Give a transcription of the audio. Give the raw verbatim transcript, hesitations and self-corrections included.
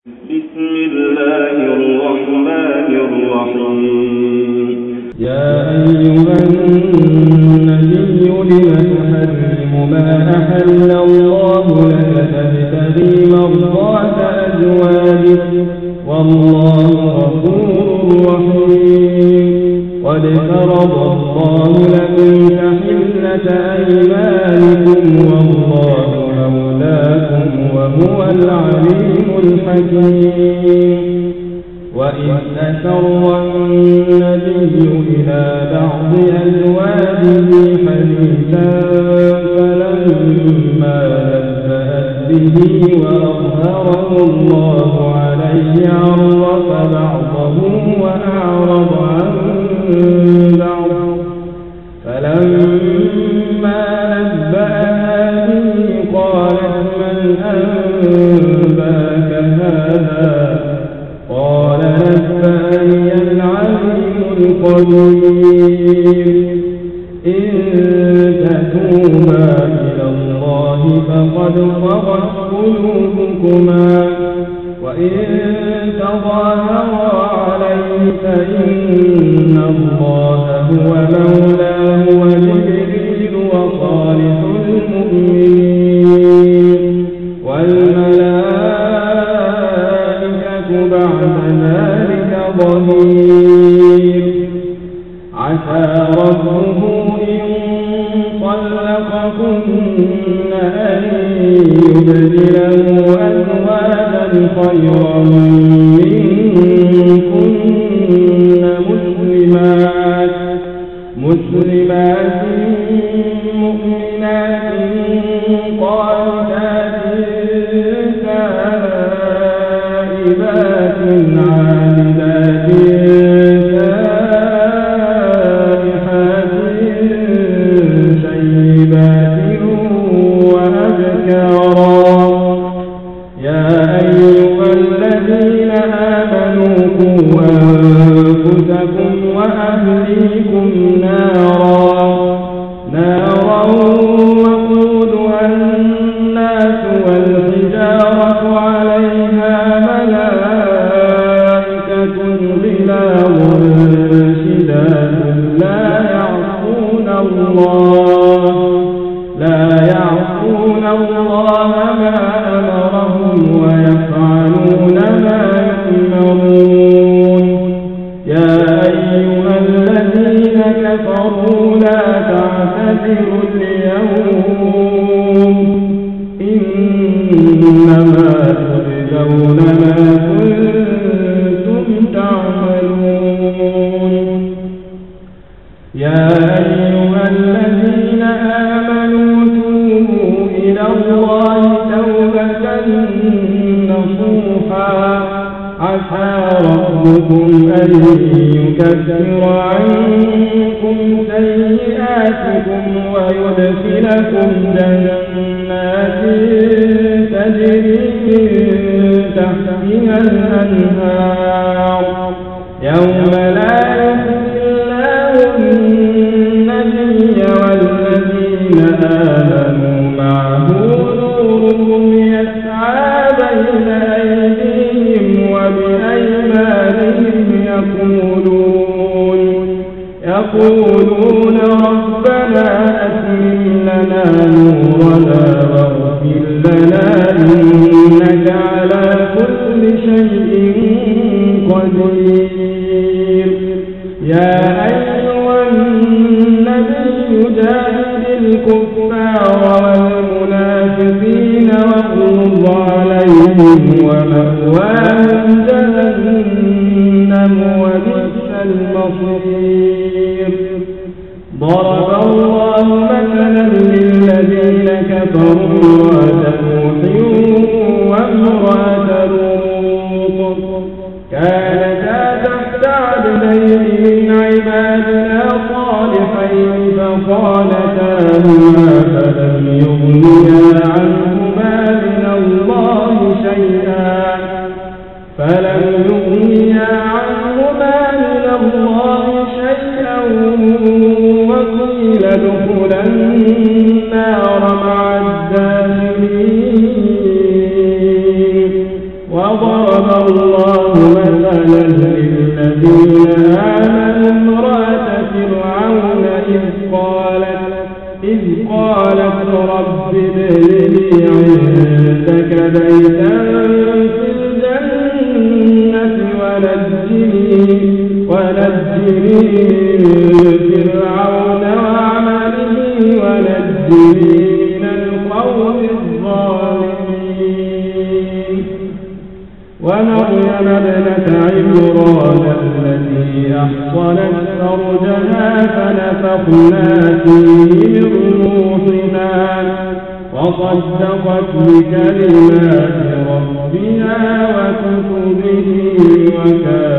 بسم الله الرحمن الرحيم. يا أيها النبي لم تحرم ما أحل الله لك تبتغي مرضات أزواجك والله غفور رحيم. قد فرض الله لكم تحلة أيمانكم والله مولاكم وهو العليم الحكيم. وإذ أسر النبي إلى بعض أزواجه حديثا فلما نبأت به وأظهره الله عليه عرف بعضه وأعرض عن بعض فلما نبأها به قالت من أنباك هذا قال نبأني العليم الخبير. إن تتوبا إلى الله فقد صغت قلوبكما وإن تظاهرا عليه فإن الله هو مولاه وجبريل وصالح المؤمنين والملائكة بعد ذلك ظهير. عسى ربه إن طلقكن أن يبدله أزواجا خيرا منكن مسلمات مسلمات مؤمنات قانتات تائبات عابدات سائحات شيبات وأبكارا. يا أيها الذين آمنوا قوا أنفسكم وأهليكم نارا نارا وقودها الناس والحجارة عليها ملائكة غلاظ شداد لا يعصون الله لا يعصون الله ما أمرهم ويفعلون ما يؤمرون. يا أيها الذين كفروا لا تعتذروا اليوم إنما تجزون ما كنتم تعملون. يا أيها الذين آمنوا توبوا إلى الله توبة نصوحا عسى ربكم أن يكفر عنكم سيئاتكم ويدخلكم جنات تجري من تحتها الأنهار يوم لا يخزي الله النبي والذين آمنوا معه نورهم يسعى بين أيديهم وبأيمانهم يقولون يقولون ربنا أتمم لنا نورنا واغفر لنا إنك على كل شيء قدير. يا أيها النبي جاهد الكفار والمنافقين واغلظ عليهم ومأواهم جهنم وبئس المصير. ضرب الله مثلا للذين كفروا امرأة نوح وامرأة لوط كانتا تحت عبدين من عبادنا صالحين فخانتاهما فلم يغنيا عنهما من الله شيئا فلم يغنيا عنهما من الله شيئا وقيل ادخلا النار مع الداخلين وضرب ضرب الله مثلا للذين آمنوا امرأة فرعون إذ قالت إذ قالت رب ابن لي عندك بيتا في الجنة ونجني ونجني من فرعون وعمله ونجني من القوم الظالمين ومريم ابنة عمران التي أحصنت فرجها فنفخنا فيه من روحنا وصدقت بكلمات ربها وكتبه وكانت